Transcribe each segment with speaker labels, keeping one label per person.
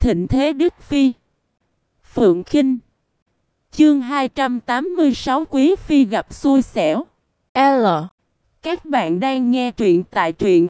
Speaker 1: thịnh thế Đức Phi. Phượng Khinh. Chương 286 Quý Phi gặp xui xẻo.
Speaker 2: L.
Speaker 1: Các bạn đang nghe truyện tại truyện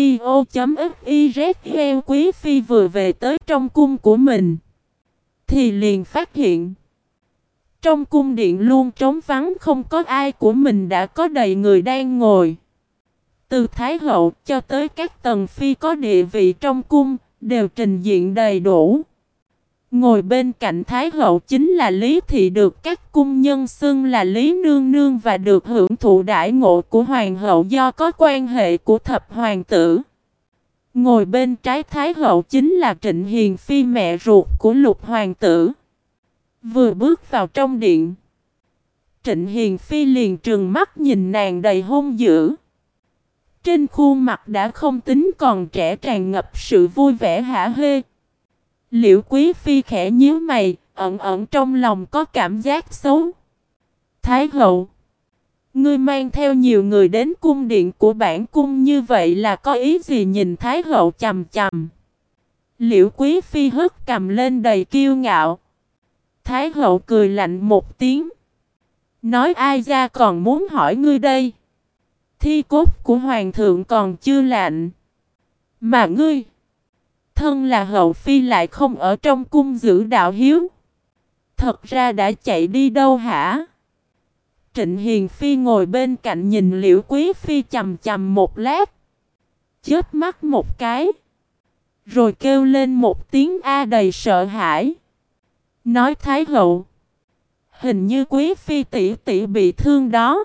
Speaker 1: audio.fiz. Quý Phi vừa về tới trong cung của mình thì liền phát hiện trong cung điện luôn trống vắng, không có ai, của mình đã có đầy người đang ngồi. Từ Thái hậu cho tới các tần phi có địa vị trong cung đều trình diện đầy đủ. Ngồi bên cạnh Thái hậu chính là Lý Thị, được các cung nhân xưng là Lý Nương Nương, và được hưởng thụ đãi ngộ của hoàng hậu do có quan hệ của thập hoàng tử. Ngồi bên trái Thái hậu chính là Trịnh Hiền Phi, mẹ ruột của Lục hoàng tử. Vừa bước vào trong điện, Trịnh Hiền Phi liền trừng mắt nhìn nàng đầy hung dữ. Trên khuôn mặt đã không tính còn trẻ tràn ngập sự vui vẻ hả hê. Liễu Quý Phi khẽ nhíu mày, ẩn ẩn trong lòng có cảm giác xấu. Thái hậu, ngươi mang theo nhiều người đến cung điện của bản cung như vậy là có ý gì? Nhìn Thái hậu chằm chằm, Liễu Quý Phi hất cằm lên đầy kiêu ngạo. Thái hậu cười lạnh một tiếng, nói ai ra còn muốn hỏi ngươi đây. Thi cốt của hoàng thượng còn chưa lạnh, mà ngươi thân là hậu phi lại không ở trong cung giữ đạo hiếu, thật ra đã chạy đi đâu hả? Trịnh Hiền Phi ngồi bên cạnh nhìn Liễu Quý Phi chằm chằm một lát, chớp mắt một cái, rồi kêu lên một tiếng a đầy sợ hãi, nói Thái hậu, hình như Quý Phi tỷ tỷ bị thương đó.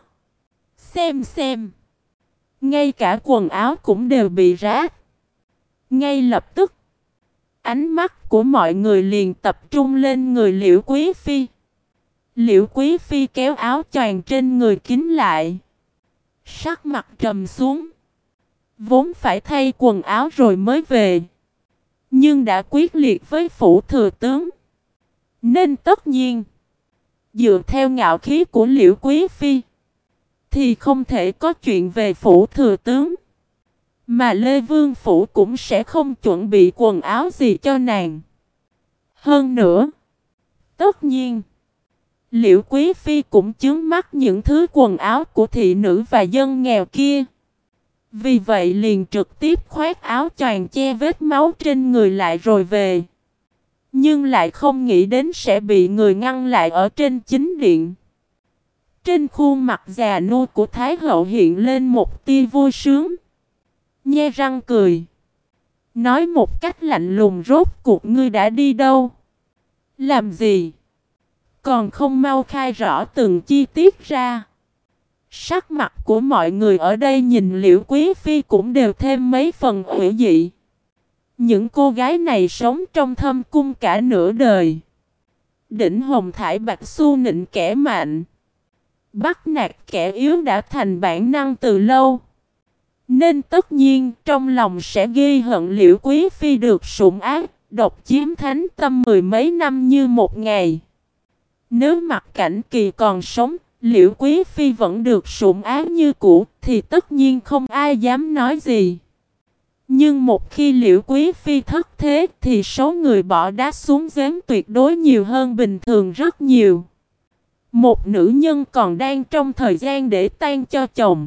Speaker 1: Xem, ngay cả quần áo cũng đều bị rách. Ngay lập tức, ánh mắt của mọi người liền tập trung lên người Liễu Quý Phi. Liễu Quý Phi kéo áo choàng trên người kín lại, sắc mặt trầm xuống. Vốn phải thay quần áo rồi mới về, nhưng đã quyết liệt với phủ thừa tướng, nên tất nhiên dựa theo ngạo khí của Liễu Quý Phi thì không thể có chuyện về phủ thừa tướng. Mà Lê Vương Phủ cũng sẽ không chuẩn bị quần áo gì cho nàng. Hơn nữa, tất nhiên, Liễu Quý Phi cũng chướng mắt những thứ quần áo của thị nữ và dân nghèo kia. Vì vậy liền trực tiếp khoác áo choàng che vết máu trên người lại rồi về. Nhưng lại không nghĩ đến sẽ bị người ngăn lại ở trên chính điện. Trên khuôn mặt già nua của Thái hậu hiện lên một tia vui sướng, nhe răng cười, nói một cách lạnh lùng, rốt cuộc ngươi đã đi đâu? Làm gì? Còn không mau khai rõ từng chi tiết ra. Sắc mặt của mọi người ở đây nhìn Liễu Quý Phi cũng đều thêm mấy phần ủy dị. Những cô gái này sống trong thâm cung cả nửa đời, đỉnh hồng thải bạch xu nịnh kẻ mạnh, bắt nạt kẻ yếu đã thành bản năng từ lâu. Nên tất nhiên trong lòng sẽ ghi hận Liễu Quý Phi được sủng ái, độc chiếm thánh tâm mười mấy năm như một ngày. Nếu Mặc Cảnh Kỳ còn sống, Liễu Quý Phi vẫn được sủng ái như cũ, thì tất nhiên không ai dám nói gì. Nhưng một khi Liễu Quý Phi thất thế thì số người bỏ đá xuống giếng tuyệt đối nhiều hơn bình thường rất nhiều. Một nữ nhân còn đang trong thời gian để tang cho chồng,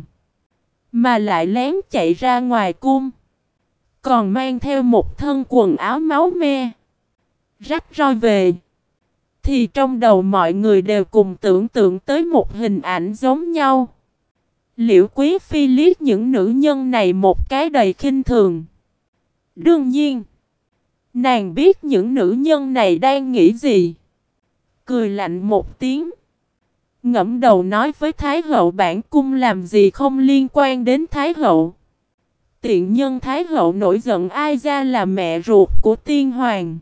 Speaker 1: mà lại lén chạy ra ngoài cung, còn mang theo một thân quần áo máu me, rách roi về, thì trong đầu mọi người đều cùng tưởng tượng tới một hình ảnh giống nhau. Liễu Quý Phi liếc những nữ nhân này một cái đầy khinh thường. Đương nhiên, nàng biết những nữ nhân này đang nghĩ gì. Cười lạnh một tiếng, ngẫm đầu nói với Thái hậu, bản cung làm gì không liên quan đến Thái hậu. Tiện nhân Thái hậu nổi giận ai ra là mẹ ruột của Tiên Hoàng,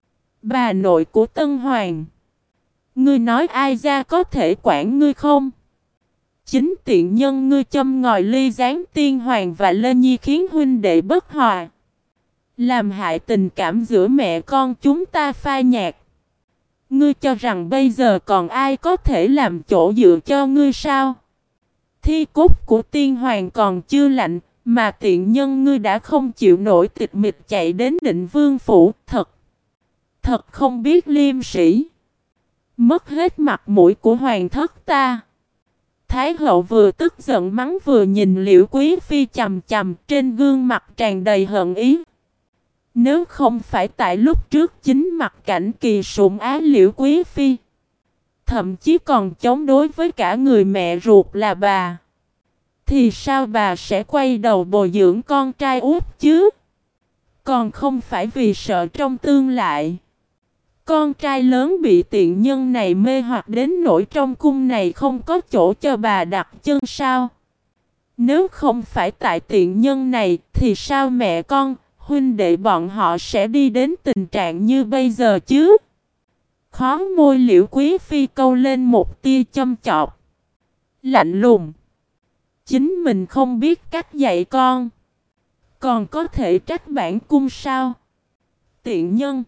Speaker 1: bà nội của Tân Hoàng. Ngươi nói ai ra có thể quản ngươi không? Chính tiện nhân ngươi châm ngòi ly gián Tiên Hoàng và Lê Nhi, khiến huynh đệ bất hòa, làm hại tình cảm giữa mẹ con chúng ta phai nhạt. Ngươi cho rằng bây giờ còn ai có thể làm chỗ dựa cho ngươi sao? Thi cốt của Tiên Hoàng còn chưa lạnh, mà tiện nhân ngươi đã không chịu nổi tịch mịch chạy đến Định Vương Phủ. Thật Thật không biết liêm sĩ. Mất hết mặt mũi của hoàng thất ta. Thái hậu vừa tức giận mắng vừa nhìn Liễu Quý Phi chằm chằm, trên gương mặt tràn đầy hận ý. Nếu không phải tại lúc trước chính mặt cảnh kỳ sủng ái Liễu Quý Phi, thậm chí còn chống đối với cả người mẹ ruột là bà, thì sao bà sẽ quay đầu bồi dưỡng con trai út chứ? Còn không phải vì sợ trong tương lai con trai lớn bị tiện nhân này mê hoặc đến nỗi trong cung này không có chỗ cho bà đặt chân sao? Nếu không phải tại tiện nhân này thì sao mẹ con, huynh đệ bọn họ sẽ đi đến tình trạng như bây giờ chứ? Khó môi Liễu Quý Phi câu lên một tia châm chọc. Lạnh lùng. Chính mình không biết cách dạy con, còn có thể trách bản cung sao? Tiện nhân.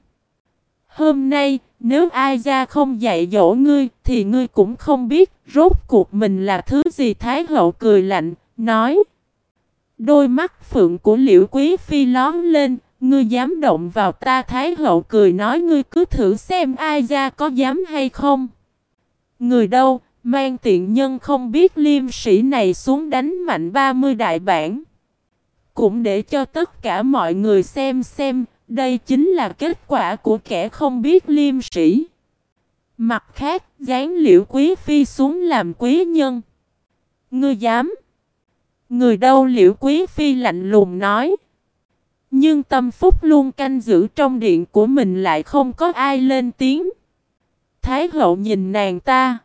Speaker 1: Hôm nay, nếu ai ra không dạy dỗ ngươi, thì ngươi cũng không biết rốt cuộc mình là thứ gì. Thái hậu cười lạnh, nói. Đôi mắt phượng của Liễu Quý Phi lóm lên, ngươi dám động vào ta? Thái hậu cười nói, ngươi cứ thử xem ai ra có dám hay không. Người đâu, mang tiện nhân không biết liêm sĩ này xuống đánh mạnh 30 đại bản. Cũng để cho tất cả mọi người xem, đây chính là kết quả của kẻ không biết liêm sĩ. Mặt khác, giáng Liễu Quý Phi xuống làm quý nhân. Ngươi dám? Người đâu? Liễu Quý Phi lạnh lùng nói. Nhưng Tâm Phúc luôn canh giữ trong điện của mình lại không có ai lên tiếng. Thái hậu nhìn nàng ta,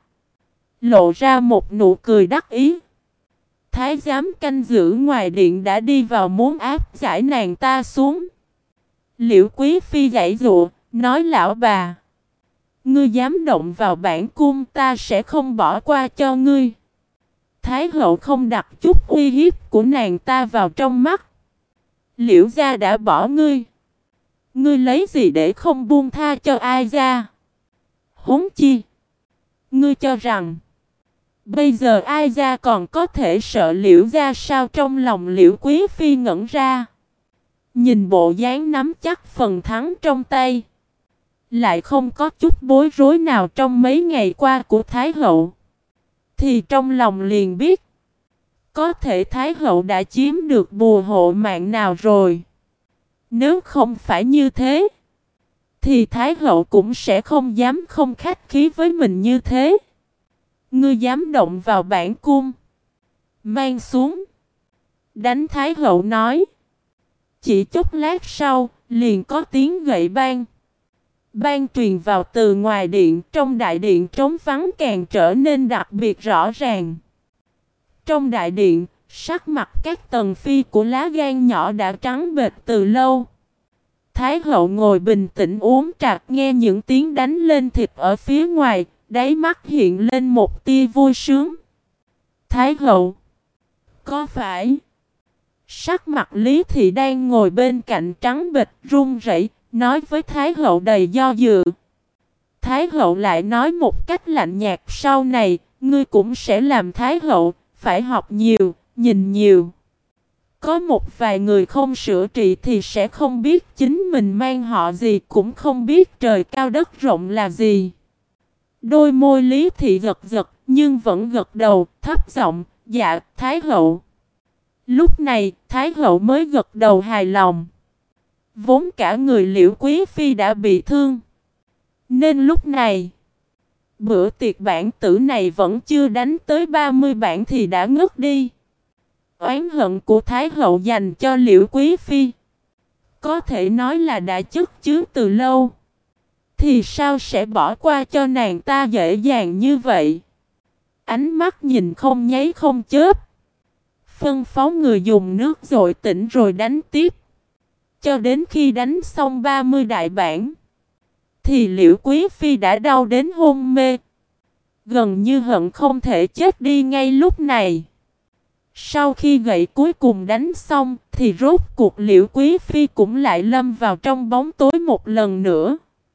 Speaker 1: lộ ra một nụ cười đắc ý. Thái giám canh giữ ngoài điện đã đi vào muốn áp giải nàng ta xuống. Liễu Quý Phi giãy giụa, nói lão bà, ngươi dám động vào bản cung, ta sẽ không bỏ qua cho ngươi. Thái hậu không đặt chút uy hiếp của nàng ta vào trong mắt. Liễu gia đã bỏ ngươi, ngươi lấy gì để không buông tha cho ai gia? Huống chi, ngươi cho rằng bây giờ ai gia còn có thể sợ Liễu gia sao? Trong lòng Liễu Quý Phi ngẩn ra, nhìn bộ dáng nắm chắc phần thắng trong tay, lại không có chút bối rối nào trong mấy ngày qua của Thái hậu, thì trong lòng liền biết, có thể Thái hậu đã chiếm được bùa hộ mạng nào rồi. Nếu không phải như thế, thì Thái hậu cũng sẽ không dám không khách khí với mình như thế. Ngươi dám động vào bản cung, mang xuống. Đánh. Thái hậu nói. Chỉ chốc lát sau, liền có tiếng gậy bang. Bang truyền vào từ ngoài điện, trong đại điện trống vắng càng trở nên đặc biệt rõ ràng. Trong đại điện, sắc mặt các tần phi của lá gan nhỏ đã trắng bệch từ lâu. Thái hậu ngồi bình tĩnh uống trà, nghe những tiếng đánh lên thịt ở phía ngoài, đáy mắt hiện lên một tia vui sướng. Thái hậu, có phải? Sắc mặt Lý Thị đang ngồi bên cạnh trắng bệch run rẩy, nói với Thái hậu đầy do dự. Thái hậu lại nói một cách lạnh nhạt, sau này, ngươi cũng sẽ làm Thái hậu, phải học nhiều, nhìn nhiều. Có một vài người không sửa trị thì sẽ không biết chính mình mang họ gì, cũng không biết trời cao đất rộng là gì. Đôi môi Lý Thị giật giật, nhưng vẫn gật đầu, thấp giọng, dạ, Thái hậu. Lúc này, Thái hậu mới gật đầu hài lòng. Vốn cả người Liễu Quý Phi đã bị thương, nên lúc này, bữa tiệc bản tử này vẫn chưa đánh tới 30 bản thì đã ngất đi. Oán hận của Thái hậu dành cho Liễu Quý Phi, có thể nói là đã chất chứa từ lâu. Thì sao sẽ bỏ qua cho nàng ta dễ dàng như vậy? Ánh mắt nhìn không nháy không chớp, phân phó người dùng nước dội tỉnh rồi đánh tiếp. Cho đến khi đánh xong 30 đại bản, thì Liễu Quý Phi đã đau đến hôn mê, gần như hận không thể chết đi ngay lúc này. Sau khi gậy cuối cùng đánh xong, thì rốt cuộc Liễu Quý Phi cũng lại lâm vào trong bóng tối một lần nữa.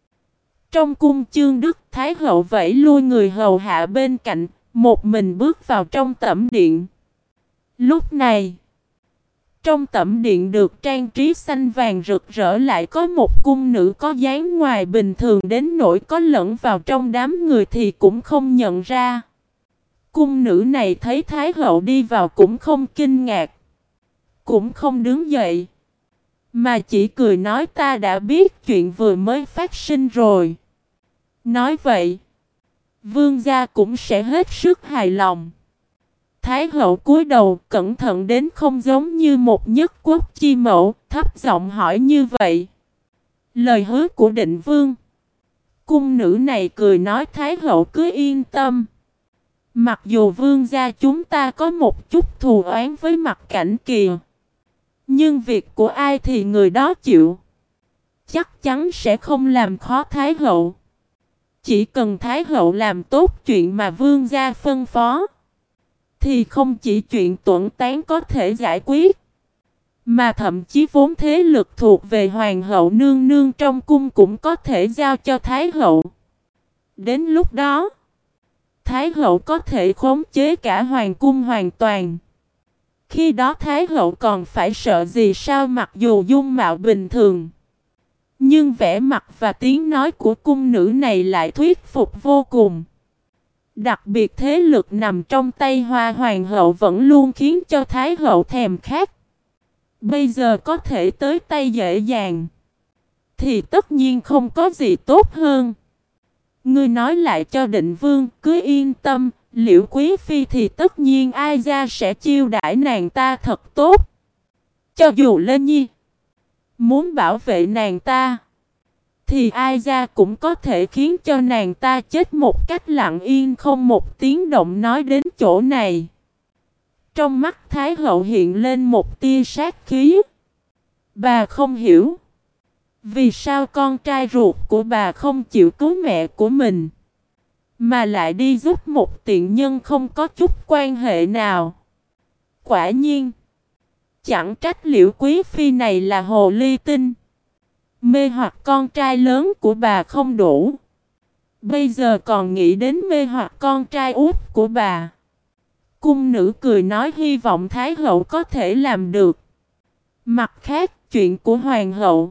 Speaker 1: Trong cung Chương Đức, Thái hậu vẫy lui người hầu hạ bên cạnh, một mình bước vào trong tẩm điện. Lúc này, Trong tẩm điện được trang trí xanh vàng rực rỡ lại có một cung nữ có dáng ngoài bình thường đến nỗi có lẫn vào trong đám người thì cũng không nhận ra. Cung nữ này thấy Thái hậu đi vào cũng không kinh ngạc, cũng không đứng dậy, mà chỉ cười nói ta đã biết chuyện vừa mới phát sinh rồi. Nói vậy, vương gia cũng sẽ hết sức hài lòng. Thái hậu cúi đầu cẩn thận đến không giống như một nhất quốc chi mẫu, thấp giọng hỏi như vậy. Lời hứa của định vương. Cung nữ này cười nói Thái hậu cứ yên tâm. Mặc dù vương gia chúng ta có một chút thù oán với Mặc Cảnh Kỳ, nhưng việc của ai thì người đó chịu. Chắc chắn sẽ không làm khó Thái hậu. Chỉ cần Thái hậu làm tốt chuyện mà vương gia phân phó, thì không chỉ chuyện tuẫn tán có thể giải quyết, mà thậm chí vốn thế lực thuộc về hoàng hậu nương nương trong cung cũng có thể giao cho Thái hậu. Đến lúc đó, Thái hậu có thể khống chế cả hoàng cung hoàn toàn. Khi đó Thái hậu còn phải sợ gì sao? Mặc dù dung mạo bình thường, nhưng vẻ mặt và tiếng nói của cung nữ này lại thuyết phục vô cùng. Đặc biệt thế lực nằm trong tay Hoa hoàng hậu vẫn luôn khiến cho Thái hậu thèm khát. Bây giờ có thể tới tay dễ dàng, thì tất nhiên không có gì tốt hơn. Ngươi nói lại cho định vương cứ yên tâm, Liễu quý phi thì tất nhiên ai ra sẽ chiêu đãi nàng ta thật tốt. Cho dù Lê Nhi muốn bảo vệ nàng ta, thì ai ra cũng có thể khiến cho nàng ta chết một cách lặng yên không một tiếng động. Nói đến chỗ này, trong mắt Thái hậu hiện lên một tia sát khí. Bà không hiểu, vì sao con trai ruột của bà không chịu cứu mẹ của mình, mà lại đi giúp một tiện nhân không có chút quan hệ nào. Quả nhiên, chẳng trách Liễu quý phi này là hồ ly tinh, mê hoặc con trai lớn của bà không đủ, bây giờ còn nghĩ đến mê hoặc con trai út của bà. Cung nữ cười nói hy vọng Thái hậu có thể làm được. Mặt khác, chuyện của hoàng hậu,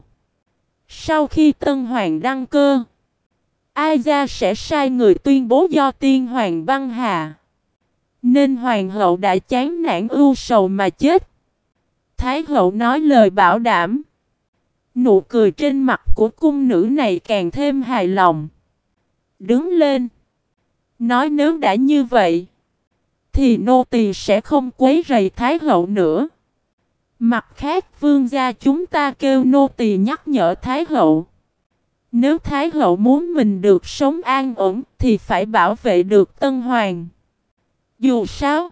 Speaker 1: sau khi tân hoàng đăng cơ, ai ra sẽ sai người tuyên bố do tiên hoàng băng hà, nên hoàng hậu đã chán nản ưu sầu mà chết. Thái hậu nói lời bảo đảm. Nụ cười trên mặt của cung nữ này càng thêm hài lòng. Đứng lên, nói nếu đã như vậy, thì nô tỳ sẽ không quấy rầy Thái hậu nữa. Mặt khác, vương gia chúng ta kêu nô tỳ nhắc nhở Thái hậu, nếu Thái hậu muốn mình được sống an ổn thì phải bảo vệ được tân hoàng. Dù sao,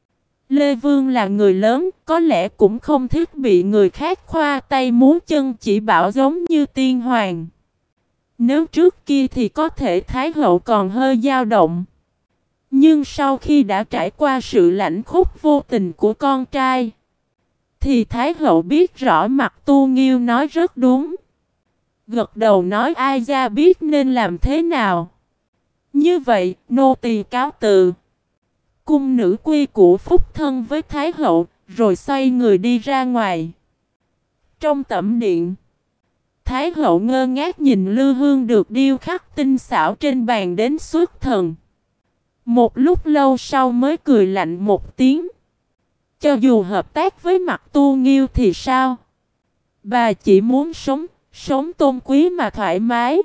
Speaker 1: Lê Vương là người lớn, có lẽ cũng không thích bị người khác khoa tay múa chân chỉ bảo giống như tiên hoàng. Nếu trước kia thì có thể Thái hậu còn hơi dao động, nhưng sau khi đã trải qua sự lãnh khúc vô tình của con trai, thì Thái hậu biết rõ Mặc Tu Nghiêu nói rất đúng. Gật đầu nói ai ra biết nên làm thế nào. Như vậy, nô tỳ cáo từ. Cung nữ quy củ phúc thân với Thái hậu, rồi xoay người đi ra ngoài. Trong tẩm điện, Thái hậu ngơ ngác nhìn lư hương được điêu khắc tinh xảo trên bàn đến xuất thần. Một lúc lâu sau mới cười lạnh một tiếng. Cho dù hợp tác với Mặc Tu Nghiêu thì sao? Bà chỉ muốn sống tôn quý mà thoải mái.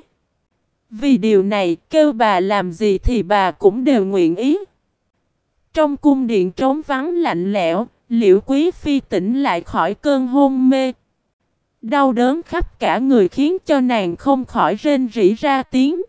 Speaker 1: Vì điều này kêu bà làm gì thì bà cũng đều nguyện ý. Trong cung điện trống vắng lạnh lẽo, Liễu quý phi tỉnh lại khỏi cơn hôn mê. Đau đớn khắp cả người khiến cho nàng không khỏi rên rỉ ra tiếng.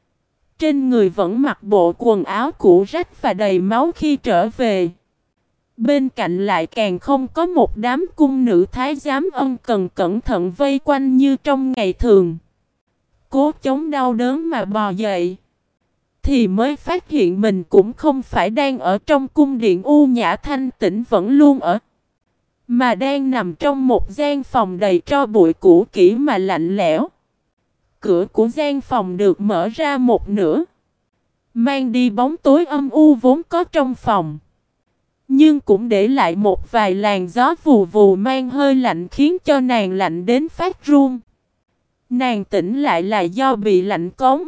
Speaker 1: Trên người vẫn mặc bộ quần áo cũ rách và đầy máu khi trở về. Bên cạnh lại càng không có một đám cung nữ thái giám ân cần cẩn thận vây quanh như trong ngày thường. Cố chống đau đớn mà bò dậy, thì mới phát hiện mình cũng không phải đang ở trong cung điện u nhã thanh tĩnh vẫn luôn ở, mà đang nằm trong một gian phòng đầy tro bụi cũ kỹ mà lạnh lẽo. Cửa của gian phòng được mở ra một nửa, mang đi bóng tối âm u vốn có trong phòng. Nhưng cũng để lại một vài làn gió vù vù mang hơi lạnh khiến cho nàng lạnh đến phát run. Nàng tỉnh lại là do bị lạnh cống.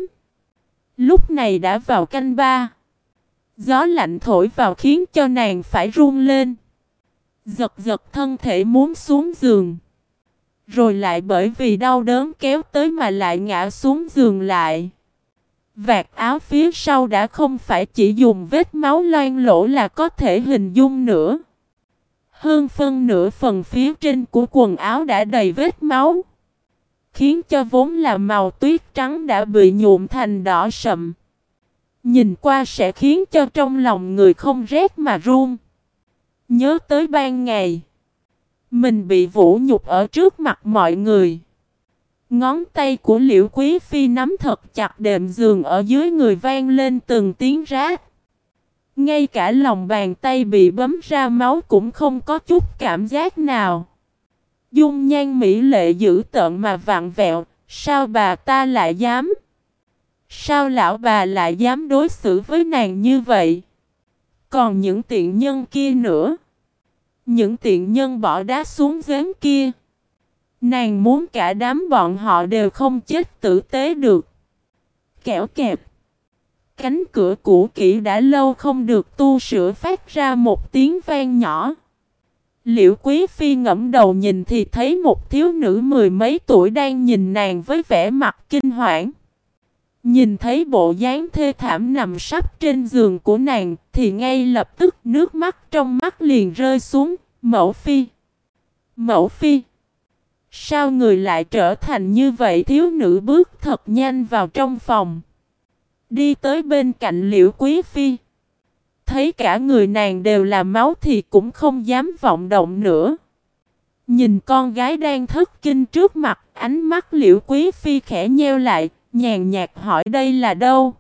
Speaker 1: Lúc này đã vào canh ba. Gió lạnh thổi vào khiến cho nàng phải run lên. Giật giật thân thể muốn xuống giường. Rồi lại bởi vì đau đớn kéo tới mà lại ngã xuống giường lại. Vạt áo phía sau đã không phải chỉ dùng vết máu loang lỗ là có thể hình dung nữa. Hơn phân nửa phần phía trên của quần áo đã đầy vết máu. Khiến cho vốn là màu tuyết trắng đã bị nhuộm thành đỏ sậm. Nhìn qua sẽ khiến cho trong lòng người không rét mà run. Nhớ tới ban ngày mình bị vũ nhục ở trước mặt mọi người. Ngón tay của Liễu Quý Phi nắm thật chặt đệm giường ở dưới người vang lên từng tiếng rát. Ngay cả lòng bàn tay bị bấm ra máu cũng không có chút cảm giác nào. Dung nhan mỹ lệ dữ tợn mà vặn vẹo, sao bà ta lại dám? Sao lão bà lại dám đối xử với nàng như vậy? Còn những tiện nhân kia nữa. Những tiện nhân bỏ đá xuống giếng kia. Nàng muốn cả đám bọn họ đều không chết tử tế được. Kẻo kẹp. Cánh cửa cũ kỹ đã lâu không được tu sửa phát ra một tiếng vang nhỏ. Liễu Quý Phi ngẫm đầu nhìn thì thấy một thiếu nữ mười mấy tuổi đang nhìn nàng với vẻ mặt kinh hoảng. Nhìn thấy bộ dáng thê thảm nằm sắp trên giường của nàng thì ngay lập tức nước mắt trong mắt liền rơi xuống. Mẫu Phi! Mẫu Phi! Sao người lại trở thành như vậy? Thiếu nữ bước thật nhanh vào trong phòng. Đi tới bên cạnh Liễu Quý Phi. Thấy cả người nàng đều là máu thì cũng không dám vọng động nữa. Nhìn con gái đang thất kinh trước mặt, ánh mắt Liễu Quý Phi khẽ nheo lại, nhàn nhạt hỏi đây là đâu?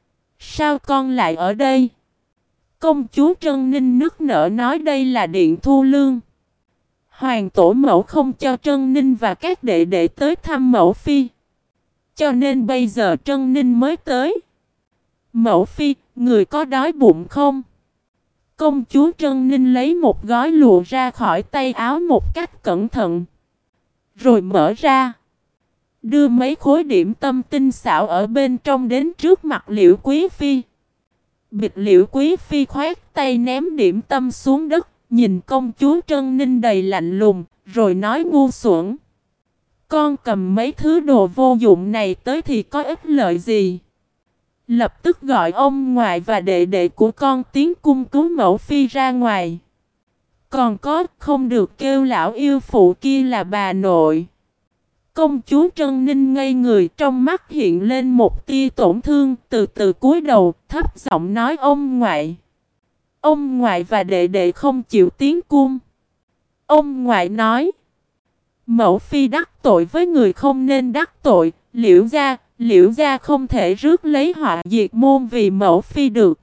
Speaker 1: Sao con lại ở đây? Công chúa Trân Ninh nức nở nói đây là Điện Thu Lương. Hoàng tổ mẫu không cho Trân Ninh và các đệ đệ tới thăm mẫu Phi. Cho nên bây giờ Trân Ninh mới tới. Mẫu Phi, người có đói bụng không? Công chúa Trân Ninh lấy một gói lụa ra khỏi tay áo một cách cẩn thận. Rồi mở ra. Đưa mấy khối điểm tâm tinh xảo ở bên trong đến trước mặt Liễu Quý Phi. Bịch Liễu Quý Phi khoát tay ném điểm tâm xuống đất. Nhìn công chúa Trân Ninh đầy lạnh lùng. Rồi nói ngu xuẩn. Con cầm mấy thứ đồ vô dụng này tới thì có ích lợi gì? Lập tức gọi ông ngoại và đệ đệ của con tiến cung cứu mẫu Phi ra ngoài. Còn có không được kêu lão yêu phụ kia là bà nội. Công chúa Trân Ninh ngây người, trong mắt hiện lên một tia tổn thương, từ từ cúi đầu, thấp giọng nói ông ngoại. Ông ngoại và đệ đệ không chịu tiến cung. Ông ngoại nói. Mẫu Phi đắc tội với người không nên đắc tội, Liễu gia không thể rước lấy họa diệt môn vì mẫu Phi được.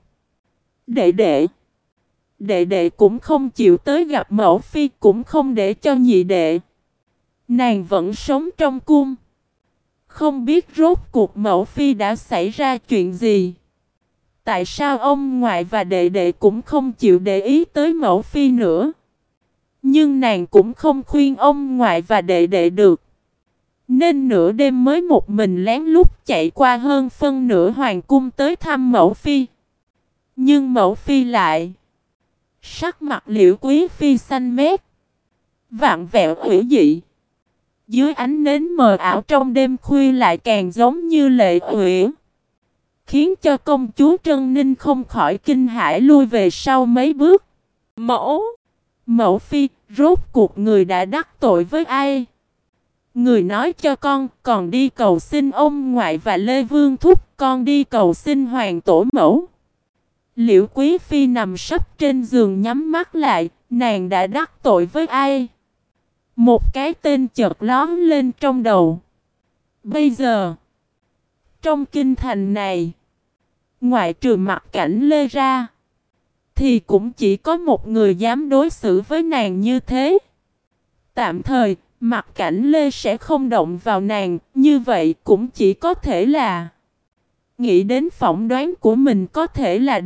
Speaker 1: Đệ đệ cũng không chịu tới gặp mẫu Phi, cũng không để cho nhị đệ. Nàng vẫn sống trong cung. Không biết rốt cuộc mẫu Phi đã xảy ra chuyện gì. Tại sao ông ngoại và đệ đệ cũng không chịu để ý tới mẫu Phi nữa. Nhưng nàng cũng không khuyên ông ngoại và đệ đệ được. Nên nửa đêm mới một mình lén lút chạy qua hơn phân nửa hoàng cung tới thăm mẫu Phi. Nhưng mẫu Phi lại. Sắc mặt Liễu Quý Phi xanh mét. Vặn vẹo ủy dị. Dưới ánh nến mờ ảo trong đêm khuya lại càng giống như lệ ủy. Khiến cho công chúa Trân Ninh không khỏi kinh hãi lui về sau mấy bước. Mẫu Phi, rốt cuộc người đã đắc tội với ai? Người nói cho con, còn đi cầu xin ông ngoại và Lê Vương Thúc, con đi cầu xin hoàng tổ mẫu. Liễu Quý Phi nằm sấp trên giường nhắm mắt lại, nàng đã đắc tội với ai? Một cái tên chợt lóe lên trong đầu. Bây giờ, trong kinh thành này, ngoại trừ Mặc Cảnh Lê ra, thì cũng chỉ có một người dám đối xử với nàng như thế. Tạm thời, Mặc Cảnh Lê sẽ không động vào nàng, như vậy cũng chỉ có thể là... Nghĩ đến phỏng đoán của mình có thể là đúng,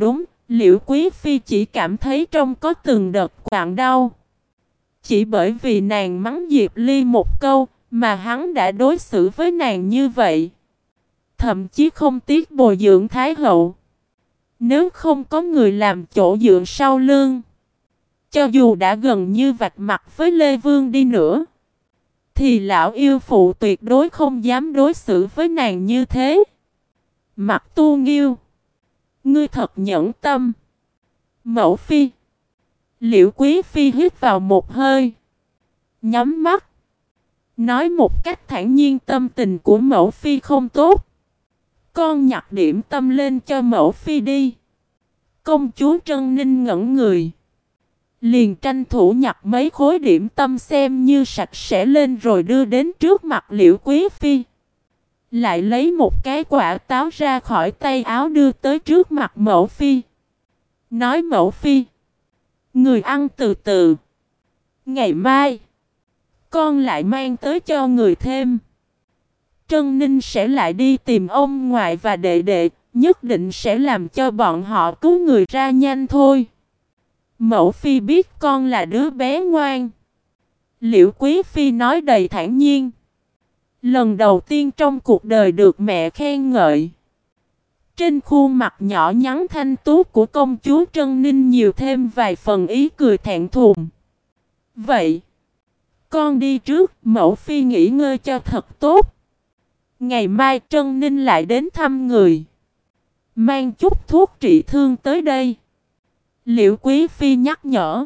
Speaker 1: Liễu Quý Phi chỉ cảm thấy trong có từng đợt quặn đau. Chỉ bởi vì nàng mắng Diệp Ly một câu mà hắn đã đối xử với nàng như vậy. Thậm chí không tiếc bồi dưỡng Thái hậu. Nếu không có người làm chỗ dựa sau lưng, cho dù đã gần như vạch mặt với Lê Vương đi nữa, thì lão yêu phụ tuyệt đối không dám đối xử với nàng như thế. Mặt Tu Nghiêu, ngươi thật nhẫn tâm. Mẫu Phi. Liễu Quý Phi hít vào một hơi, nhắm mắt, nói một cách thản nhiên tâm tình của Mẫu Phi không tốt. Con nhặt điểm tâm lên cho Mẫu Phi đi. Công chúa Trân Ninh ngẩn người, liền tranh thủ nhặt mấy khối điểm tâm xem như sạch sẽ lên rồi đưa đến trước mặt Liễu Quý Phi. Lại lấy một cái quả táo ra khỏi tay áo đưa tới trước mặt Mẫu Phi. Nói Mẫu Phi, người ăn từ từ. Ngày mai, con lại mang tới cho người thêm. Trân Ninh sẽ lại đi tìm ông ngoại và đệ đệ, nhất định sẽ làm cho bọn họ cứu người ra nhanh thôi. Mẫu Phi biết con là đứa bé ngoan. Liễu Quý Phi nói đầy thản nhiên. Lần đầu tiên trong cuộc đời được mẹ khen ngợi. Trên khuôn mặt nhỏ nhắn thanh tú của công chúa Trân Ninh nhiều thêm vài phần ý cười thẹn thùng. Vậy, con đi trước, Mẫu Phi nghỉ ngơi cho thật tốt. Ngày mai Trân Ninh lại đến thăm người. Mang chút thuốc trị thương tới đây. Liễu Quý Phi nhắc nhở.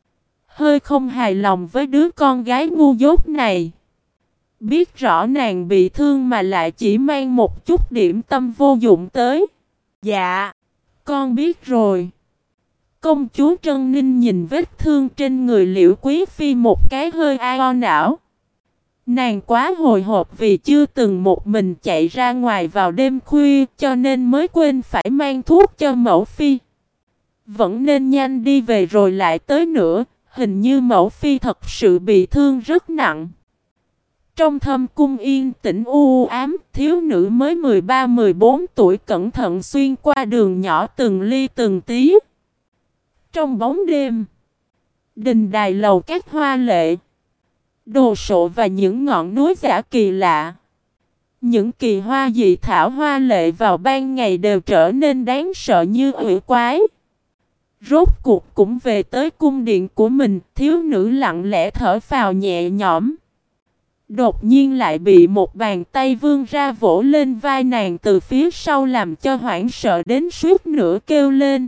Speaker 1: Hơi không hài lòng với đứa con gái ngu dốt này. Biết rõ nàng bị thương mà lại chỉ mang một chút điểm tâm vô dụng tới. Dạ, con biết rồi. Công chúa Trân Ninh nhìn vết thương trên người Liễu Quý Phi một cái hơi ao não. Nàng quá hồi hộp vì chưa từng một mình chạy ra ngoài vào đêm khuya cho nên mới quên phải mang thuốc cho Mẫu Phi. Vẫn nên nhanh đi về rồi lại tới nữa, hình như Mẫu Phi thật sự bị thương rất nặng. Trong thâm cung yên tĩnh u ám, thiếu nữ mới 13-14 tuổi cẩn thận xuyên qua đường nhỏ từng ly từng tí. Trong bóng đêm, đình đài lầu các hoa lệ, đồ sộ và những ngọn núi giả kỳ lạ. Những kỳ hoa dị thảo hoa lệ vào ban ngày đều trở nên đáng sợ như quỷ quái. Rốt cuộc cũng về tới cung điện của mình, thiếu nữ lặng lẽ thở phào nhẹ nhõm. Đột nhiên lại bị một bàn tay vươn ra vỗ lên vai nàng từ phía sau làm cho hoảng sợ đến suýt nữa kêu lên.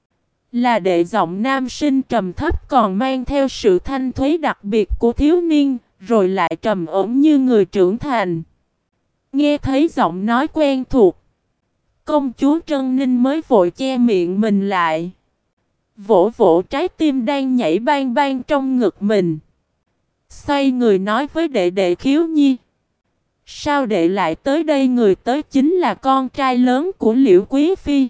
Speaker 1: Là đệ giọng nam sinh trầm thấp còn mang theo sự thanh thuế đặc biệt của thiếu niên, rồi lại trầm ổn như người trưởng thành. Nghe thấy giọng nói quen thuộc, công chúa Trân Ninh mới vội che miệng mình lại. Vỗ vỗ trái tim đang nhảy bang bang trong ngực mình. Xoay người nói với đệ đệ Khiếu Nhi. Sao đệ lại tới đây? Người tới chính là con trai lớn của Liễu Quý Phi.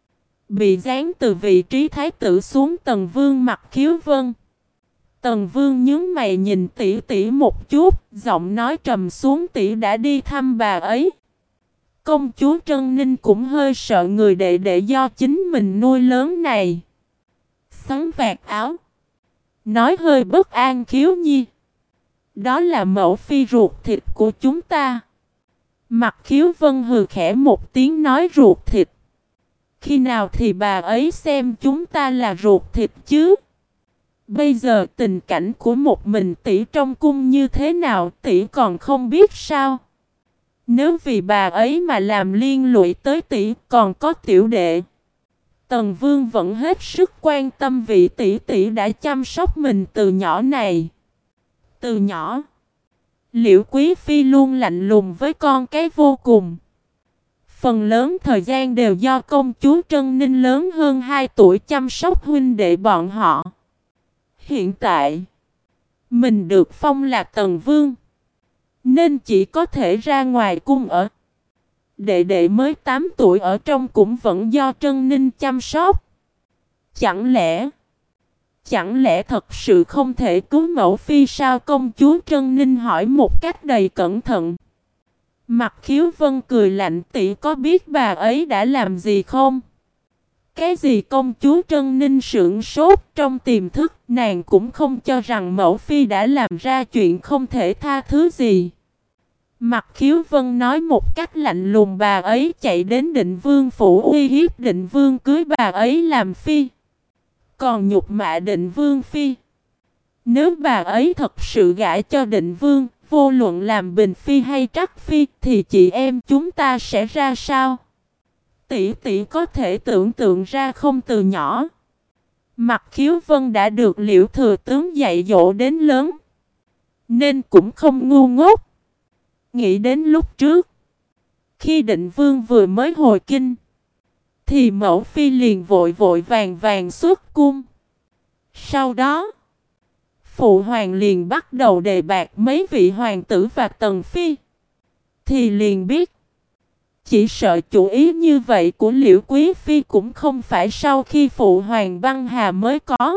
Speaker 1: Bị giáng từ vị trí thái tử xuống Tần Vương mặt Khiếu Vân. Tần Vương nhướng mày nhìn tỷ tỷ một chút, giọng nói trầm xuống, tỷ đã đi thăm bà ấy. Công chúa Trân Ninh cũng hơi sợ người đệ đệ do chính mình nuôi lớn này. Xoắn vạt áo, nói hơi bất an. Khiếu Nhi, đó là Mẫu Phi ruột thịt của chúng ta. Mặt Khiếu Vân hừ khẽ một tiếng nói ruột thịt. Khi nào thì bà ấy xem chúng ta là ruột thịt chứ? Bây giờ tình cảnh của một mình tỷ trong cung như thế nào tỷ còn không biết sao? Nếu vì bà ấy mà làm liên lụy tới tỷ, còn có tiểu đệ. Tần Vương vẫn hết sức quan tâm vị tỷ tỷ đã chăm sóc mình từ nhỏ này. Từ nhỏ, Liễu Quý Phi luôn lạnh lùng với con cái vô cùng. Phần lớn thời gian đều do công chúa Trân Ninh lớn hơn 2 tuổi chăm sóc huynh đệ bọn họ. Hiện tại, mình được phong là Tần Vương, nên chỉ có thể ra ngoài cung ở. Đệ đệ mới 8 tuổi ở trong cũng vẫn do Trân Ninh chăm sóc. Chẳng lẽ thật sự không thể cứu Mẫu Phi sao? Công chúa Trân Ninh hỏi một cách đầy cẩn thận. Mặt Khiếu Vân cười lạnh, tỷ có biết bà ấy đã làm gì không? Cái gì công chúa Trân Ninh sửng sốt, trong tiềm thức nàng cũng không cho rằng mẫu phi đã làm ra chuyện không thể tha thứ gì. Mặt Khiếu Vân nói một cách lạnh lùng, bà ấy chạy đến Định Vương phủ uy hiếp Định Vương cưới bà ấy làm phi. Còn nhục mạ Định Vương phi. Nếu bà ấy thật sự gả cho Định Vương, vô luận làm Bình phi hay Trắc phi, thì chị em chúng ta sẽ ra sao? Tỷ tỷ có thể tưởng tượng ra không? Từ nhỏ Mặt Khiếu Vân đã được Liễu Thừa Tướng dạy dỗ đến lớn, nên cũng không ngu ngốc. Nghĩ đến lúc trước, khi Định Vương vừa mới hồi kinh, thì mẫu phi liền vội vội vàng vàng xuất cung. Sau đó, phụ hoàng liền bắt đầu đề bạt mấy vị hoàng tử và tần phi. Thì liền biết, chỉ sợ chủ ý như vậy của Liễu Quý phi cũng không phải sau khi phụ hoàng băng hà mới có.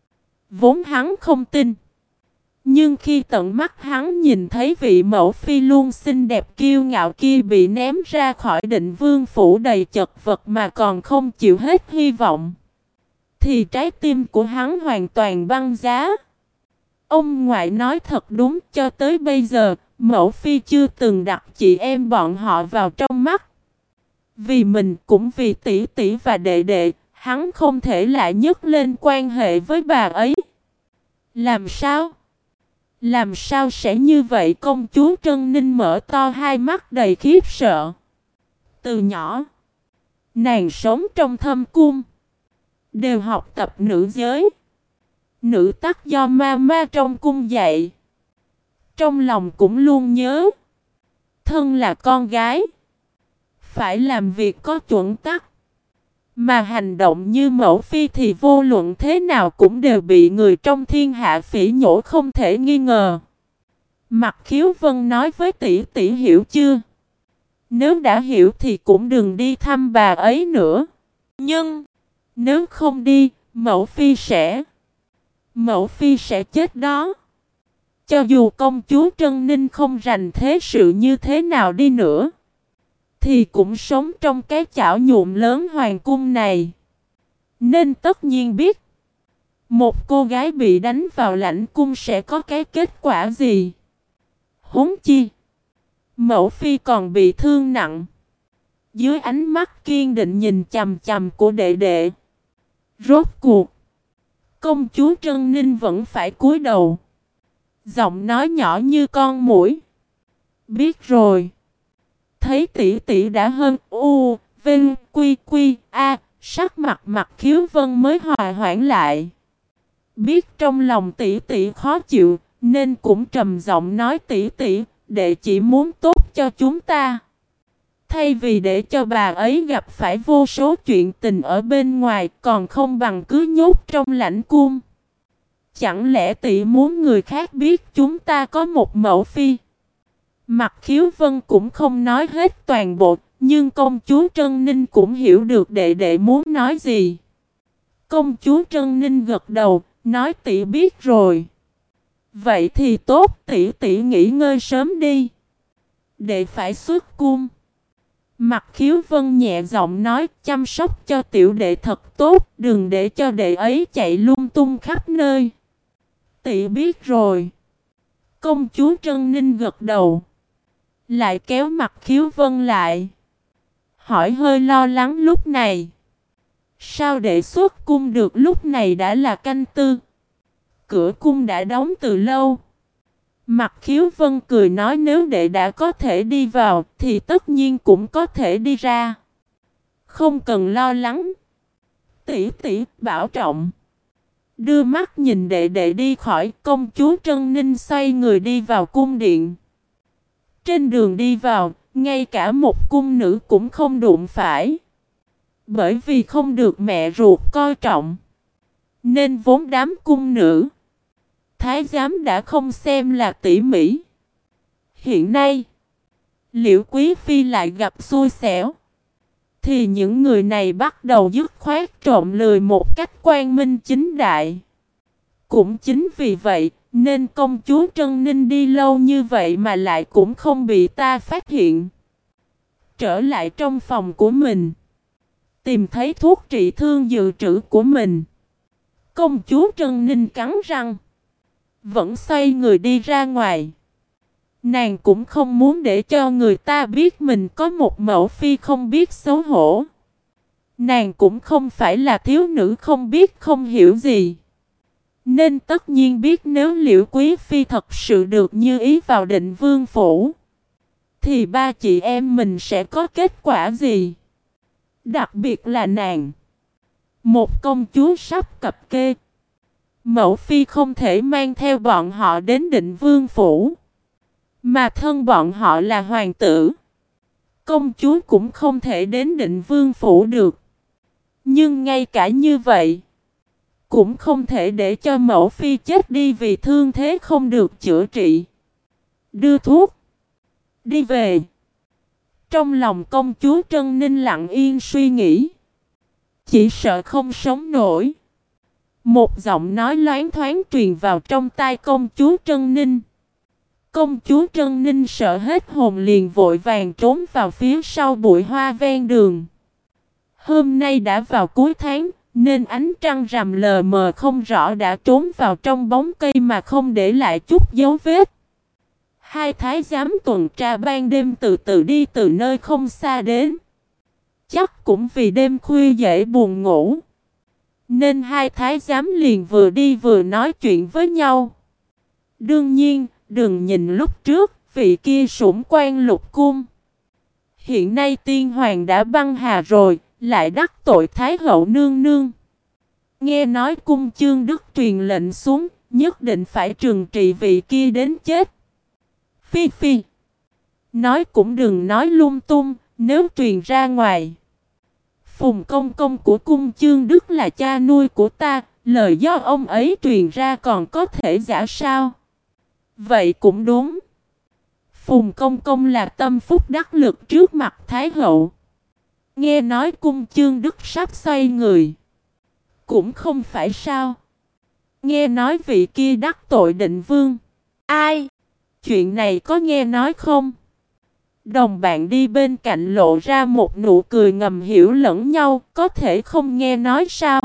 Speaker 1: Vốn hắn không tin. Nhưng khi tận mắt hắn nhìn thấy vị mẫu phi luôn xinh đẹp kiêu ngạo kia bị ném ra khỏi Định Vương phủ đầy chật vật mà còn không chịu hết hy vọng, thì trái tim của hắn hoàn toàn băng giá. Ông ngoại nói thật đúng, cho tới bây giờ, mẫu phi chưa từng đặt chị em bọn họ vào trong mắt. Vì mình cũng vì tỷ tỷ và đệ đệ, hắn không thể lại nhấc lên quan hệ với bà ấy. Làm sao? Làm sao sẽ như vậy? Công chúa Trân Ninh mở to hai mắt đầy khiếp sợ. Từ nhỏ, nàng sống trong thâm cung, đều học tập nữ giới. Nữ tắc do ma trong cung dạy. Trong lòng cũng luôn nhớ, thân là con gái, phải làm việc có chuẩn tắc. Mà hành động như mẫu phi thì vô luận thế nào cũng đều bị người trong thiên hạ phỉ nhổ không thể nghi ngờ. Mặt Khiếu Vân nói với tỷ tỷ, hiểu chưa? Nếu đã hiểu thì cũng đừng đi thăm bà ấy nữa. Nhưng nếu không đi, mẫu phi sẽ chết đó. Cho dù công chúa Trân Ninh không rành thế sự như thế nào đi nữa, thì cũng sống trong cái chảo nhuộm lớn hoàng cung này, nên tất nhiên biết một cô gái bị đánh vào lãnh cung sẽ có cái kết quả gì. Huống chi mẫu phi còn bị thương nặng. Dưới ánh mắt kiên định nhìn chằm chằm của đệ đệ, rốt cuộc công chúa Trân Ninh vẫn phải cúi đầu, giọng nói nhỏ như con muỗi, biết rồi. Thấy tỷ tỷ đã hơn u, vinh, quy quy, a, sắc mặt Mặt Khiếu Vân mới hòa hoãn lại. Biết trong lòng tỷ tỷ khó chịu, nên cũng trầm giọng nói, tỷ tỷ, đệ chỉ muốn tốt cho chúng ta. Thay vì để cho bà ấy gặp phải vô số chuyện tình ở bên ngoài, còn không bằng cứ nhốt trong lãnh cung. Chẳng lẽ tỷ muốn người khác biết chúng ta có một mẫu phi? Mặt Khiếu Vân cũng không nói hết toàn bộ, nhưng công chúa Trân Ninh cũng hiểu được đệ đệ muốn nói gì. Công chúa Trân Ninh gật đầu, nói tỷ biết rồi. Vậy thì tốt, tỷ tỷ nghỉ ngơi sớm đi. Đệ phải xuất cung. Mặt Khiếu Vân nhẹ giọng nói, chăm sóc cho tiểu đệ thật tốt, đừng để cho đệ ấy chạy lung tung khắp nơi. Tỷ biết rồi. Công chúa Trân Ninh gật đầu, lại kéo Mặt Khiếu Vân lại, hỏi hơi lo lắng lúc này. Sao đệ xuất cung được? Lúc này đã là canh tư. Cửa cung đã đóng từ lâu. Mặt Khiếu Vân cười nói, nếu đệ đã có thể đi vào thì tất nhiên cũng có thể đi ra. Không cần lo lắng. Tỷ tỷ bảo trọng. Đưa mắt nhìn đệ đệ đi khỏi, công chúa Trân Ninh xoay người đi vào cung điện. Trên đường đi vào, ngay cả một cung nữ cũng không đụng phải. Bởi vì không được mẹ ruột coi trọng, nên vốn đám cung nữ, thái giám đã không xem là tỉ mỉ. Hiện nay, Liễu Quý phi lại gặp xui xẻo, thì những người này bắt đầu dứt khoát trộm lười một cách quang minh chính đại. Cũng chính vì vậy, nên công chúa Trân Ninh đi lâu như vậy mà lại cũng không bị ta phát hiện. Trở lại trong phòng của mình, Tìm thấy thuốc trị thương dự trữ của mình. Công chúa Trân Ninh cắn răng, vẫn xoay người đi ra ngoài. Nàng cũng không muốn để cho người ta biết mình có một mẫu phi không biết xấu hổ. Nàng cũng không phải là thiếu nữ không biết không hiểu gì. Nên tất nhiên biết nếu Liễu Quý Phi thật sự được như ý vào Định Vương phủ, thì ba chị em mình sẽ có kết quả gì. Đặc biệt là nàng, một công chúa sắp cập kê. Mẫu phi không thể mang theo bọn họ đến Định Vương phủ, mà thân bọn họ là hoàng tử. Công chúa cũng không thể đến Định Vương phủ được. Nhưng ngay cả như vậy, cũng không thể để cho mẫu phi chết đi vì thương thế không được chữa trị. Đưa thuốc, đi về. Trong lòng công chúa Trân Ninh lặng yên suy nghĩ. Chỉ sợ không sống nổi. Một giọng nói loáng thoáng truyền vào trong tai công chúa Trân Ninh. Công chúa Trân Ninh sợ hết hồn liền vội vàng trốn vào phía sau bụi hoa ven đường. Hôm nay đã vào cuối tháng, nên ánh trăng rằm lờ mờ không rõ đã trốn vào trong bóng cây mà không để lại chút dấu vết. Hai thái giám tuần tra ban đêm từ từ đi từ nơi không xa đến. Chắc cũng vì đêm khuya dễ buồn ngủ, nên hai thái giám liền vừa đi vừa nói chuyện với nhau. Đương nhiên, đừng nhìn lúc trước, vị kia sủng quan lục cung. Hiện nay tiên hoàng đã băng hà rồi, lại đắc tội thái hậu nương nương. Nghe nói cung chương đức truyền lệnh xuống, nhất định phải trừng trị vị kia đến chết. Phi Phi, nói cũng đừng nói lung tung, nếu truyền ra ngoài. Phùng công công của cung chương đức là cha nuôi của ta, lời do ông ấy truyền ra còn có thể giả sao? Vậy cũng đúng. Phùng công công là tâm phúc đắc lực trước mặt thái hậu. Nghe nói cung chương đức sắp xoay người. Cũng không phải sao. Nghe nói vị kia đắc tội Định Vương. Ai? Chuyện này có nghe nói không? Đồng bạn đi bên cạnh lộ ra một nụ cười ngầm hiểu lẫn nhau, có thể không nghe nói sao?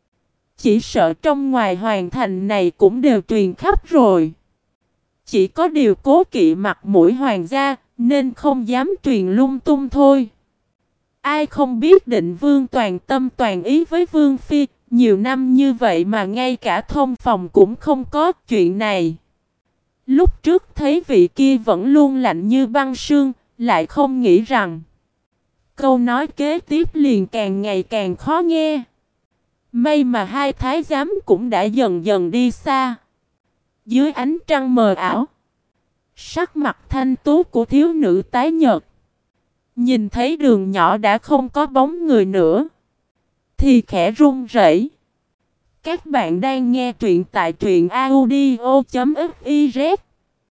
Speaker 1: Chỉ sợ trong ngoài hoàng thành này cũng đều truyền khắp rồi. Chỉ có điều cố kỵ mặt mũi hoàng gia, nên không dám truyền lung tung thôi. Ai không biết Định Vương toàn tâm toàn ý với Vương Phi, nhiều năm như vậy mà ngay cả thông phòng cũng không có chuyện này. Lúc trước thấy vị kia vẫn luôn lạnh như băng sương, lại không nghĩ rằng câu nói kế tiếp liền càng ngày càng khó nghe. May mà hai thái giám cũng đã dần dần đi xa. Dưới ánh trăng mờ ảo, sắc mặt thanh tú của thiếu nữ tái nhợt. Nhìn thấy đường nhỏ đã không có bóng người nữa, thì khẽ run rẩy. Các bạn đang nghe truyện tại truyện audio.fiz